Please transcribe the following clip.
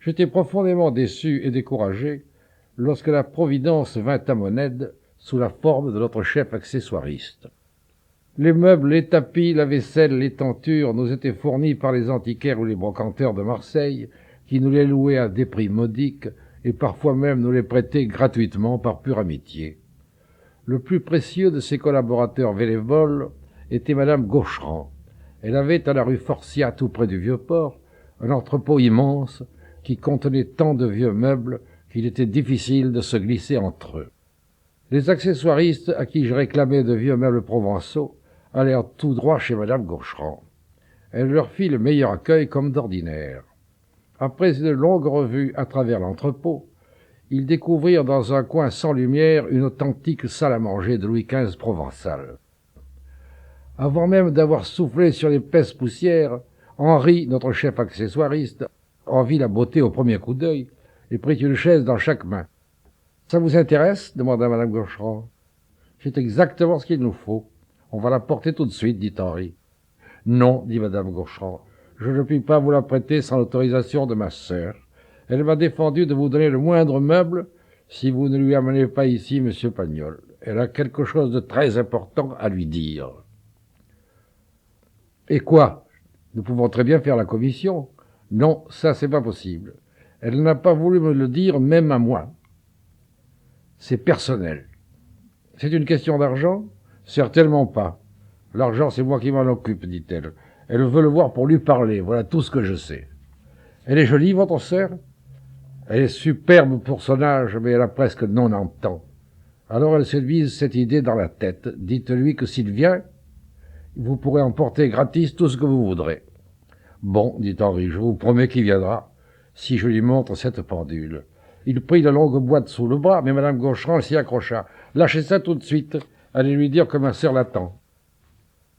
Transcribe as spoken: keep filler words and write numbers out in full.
J'étais profondément déçu et découragé lorsque la Providence vint à mon aide sous la forme de notre chef accessoiriste. Les meubles, les tapis, la vaisselle, les tentures nous étaient fournis par les antiquaires ou les brocanteurs de Marseille, qui nous les louaient à des prix modiques et parfois même nous les prêtaient gratuitement par pure amitié. Le plus précieux de ses collaborateurs bénévoles était madame Gaucherand. Elle avait à la rue Forcia, tout près du Vieux-Port, un entrepôt immense qui contenait tant de vieux meubles qu'il était difficile de se glisser entre eux. Les accessoiristes à qui je réclamais de vieux meubles provençaux allèrent tout droit chez madame Gaucherand. Elle leur fit le meilleur accueil comme d'ordinaire. Après une longue revue à travers l'entrepôt, ils découvrirent dans un coin sans lumière une authentique salle à manger de Louis quinze provençal. Avant même d'avoir soufflé sur l'épaisse poussière, Henri, notre chef accessoiriste, en vit la beauté au premier coup d'œil et prit une chaise dans chaque main. « Ça vous intéresse ?» demanda madame Gaucherand. « C'est exactement ce qu'il nous faut. On va la porter tout de suite, dit Henri. »« Non, dit madame Gaucherand, je ne puis pas vous la prêter sans l'autorisation de ma sœur. Elle m'a défendu de vous donner le moindre meuble si vous ne lui amenez pas ici monsieur Pagnol. Elle a quelque chose de très important à lui dire. »« Et quoi? Nous pouvons très bien faire la commission. »« Non, ça c'est pas possible. Elle n'a pas voulu me le dire, même à moi. C'est personnel. »« C'est une question d'argent? » ?»« Certainement pas. L'argent, c'est moi qui m'en occupe, dit-elle. Elle veut le voir pour lui parler, voilà tout ce que je sais. »« Elle est jolie, votre sœur? » ?»« Elle est superbe pour son âge, mais elle a presque non-nonante ans. Alors elle s'est mise cette idée dans la tête. Dites-lui que s'il vient, vous pourrez emporter gratis tout ce que vous voudrez. »« Bon, dit Henri, je vous promets qu'il viendra, si je lui montre cette pendule. » Il prit la longue boîte sous le bras, mais madame Gaucherand s'y accrocha. « Lâchez ça tout de suite. Allez lui dire que ma sœur l'attend. »